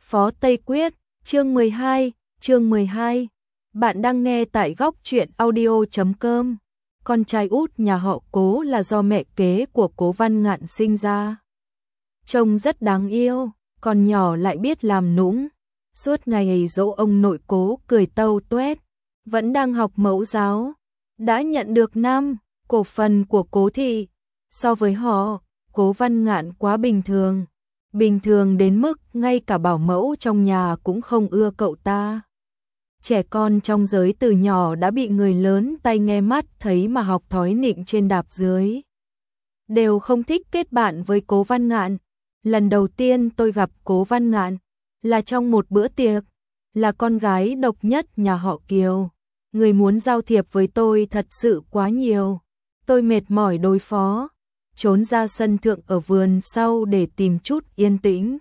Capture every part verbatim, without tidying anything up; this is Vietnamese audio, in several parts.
Phó Tây Quyết, chương mười hai, chương mười hai. Bạn đang nghe tại góc truyện audio chấm com. Con trai út nhà họ Cố là do mẹ kế của Cố Văn Ngạn sinh ra. Trông rất đáng yêu, còn nhỏ lại biết làm nũng. Suốt ngày dỗ ông nội Cố cười tâu tuét, vẫn đang học mẫu giáo. Đã nhận được năm cổ phần của Cố thị. So với họ, Cố Văn Ngạn quá bình thường. Bình thường đến mức ngay cả bảo mẫu trong nhà cũng không ưa cậu ta. Trẻ con trong giới từ nhỏ đã bị người lớn tay nghe mắt thấy mà học thói nịnh trên đạp dưới. Đều không thích kết bạn với Cố Văn Ngạn. Lần đầu tiên tôi gặp Cố Văn Ngạn là trong một bữa tiệc, là con gái độc nhất nhà họ Kiều. Người muốn giao thiệp với tôi thật sự quá nhiều. Tôi mệt mỏi đối phó, trốn ra sân thượng ở vườn sau để tìm chút yên tĩnh.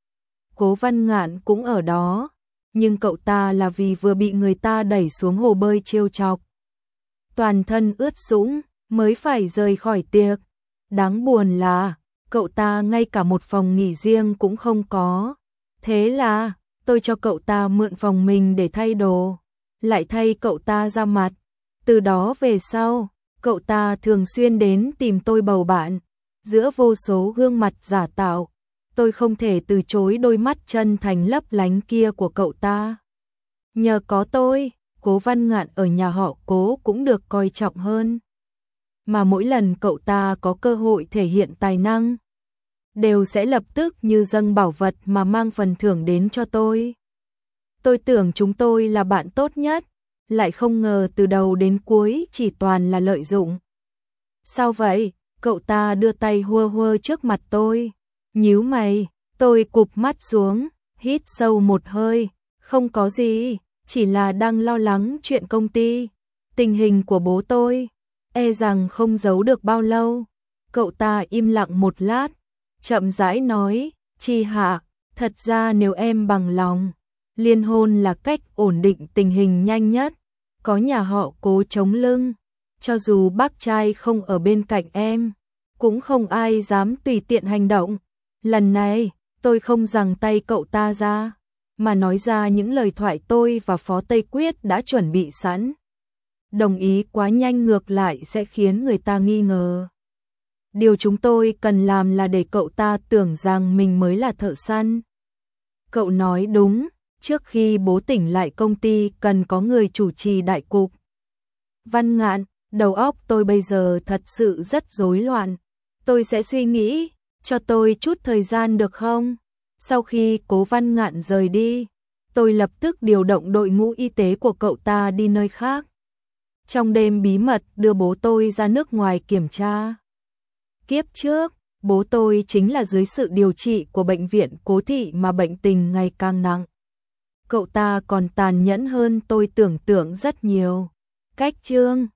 Cố Văn Ngạn cũng ở đó, nhưng cậu ta là vì vừa bị người ta đẩy xuống hồ bơi trêu chọc, toàn thân ướt sũng mới phải rời khỏi tiệc. Đáng buồn là cậu ta ngay cả một phòng nghỉ riêng cũng không có. Thế là tôi cho cậu ta mượn phòng mình để thay đồ, lại thay cậu ta ra mặt. Từ đó về sau, cậu ta thường xuyên đến tìm tôi bầu bạn. Giữa vô số gương mặt giả tạo, tôi không thể từ chối đôi mắt chân thành lấp lánh kia của cậu ta. Nhờ có tôi, Cố Văn Ngạn ở nhà họ Cố cũng được coi trọng hơn. Mà mỗi lần cậu ta có cơ hội thể hiện tài năng, đều sẽ lập tức như dâng bảo vật mà mang phần thưởng đến cho tôi. Tôi tưởng chúng tôi là bạn tốt nhất, lại không ngờ từ đầu đến cuối chỉ toàn là lợi dụng. Sao vậy? Cậu ta đưa tay hua hua trước mặt tôi. Nhíu mày, tôi cụp mắt xuống, hít sâu một hơi. Không có gì, chỉ là đang lo lắng chuyện công ty. Tình hình của bố tôi, e rằng không giấu được bao lâu. Cậu ta im lặng một lát, chậm rãi nói, Chi Hạ, thật ra nếu em bằng lòng, liên hôn là cách ổn định tình hình nhanh nhất. Có nhà họ Cố chống lưng, cho dù bác trai không ở bên cạnh em, cũng không ai dám tùy tiện hành động. Lần này, tôi không giằng tay cậu ta ra, mà nói ra những lời thoại tôi và Phó Tây Quyết đã chuẩn bị sẵn. Đồng ý quá nhanh ngược lại sẽ khiến người ta nghi ngờ. Điều chúng tôi cần làm là để cậu ta tưởng rằng mình mới là thợ săn. Cậu nói đúng, trước khi bố tỉnh lại công ty cần có người chủ trì đại cục. Văn Ngạn, đầu óc tôi bây giờ thật sự rất rối loạn. Tôi sẽ suy nghĩ, cho tôi chút thời gian được không? Sau khi Cố Văn Ngạn rời đi, tôi lập tức điều động đội ngũ y tế của cậu ta đi nơi khác. Trong đêm bí mật đưa bố tôi ra nước ngoài kiểm tra. Kiếp trước, bố tôi chính là dưới sự điều trị của bệnh viện Cố thị mà bệnh tình ngày càng nặng. Cậu ta còn tàn nhẫn hơn tôi tưởng tượng rất nhiều. Cách chương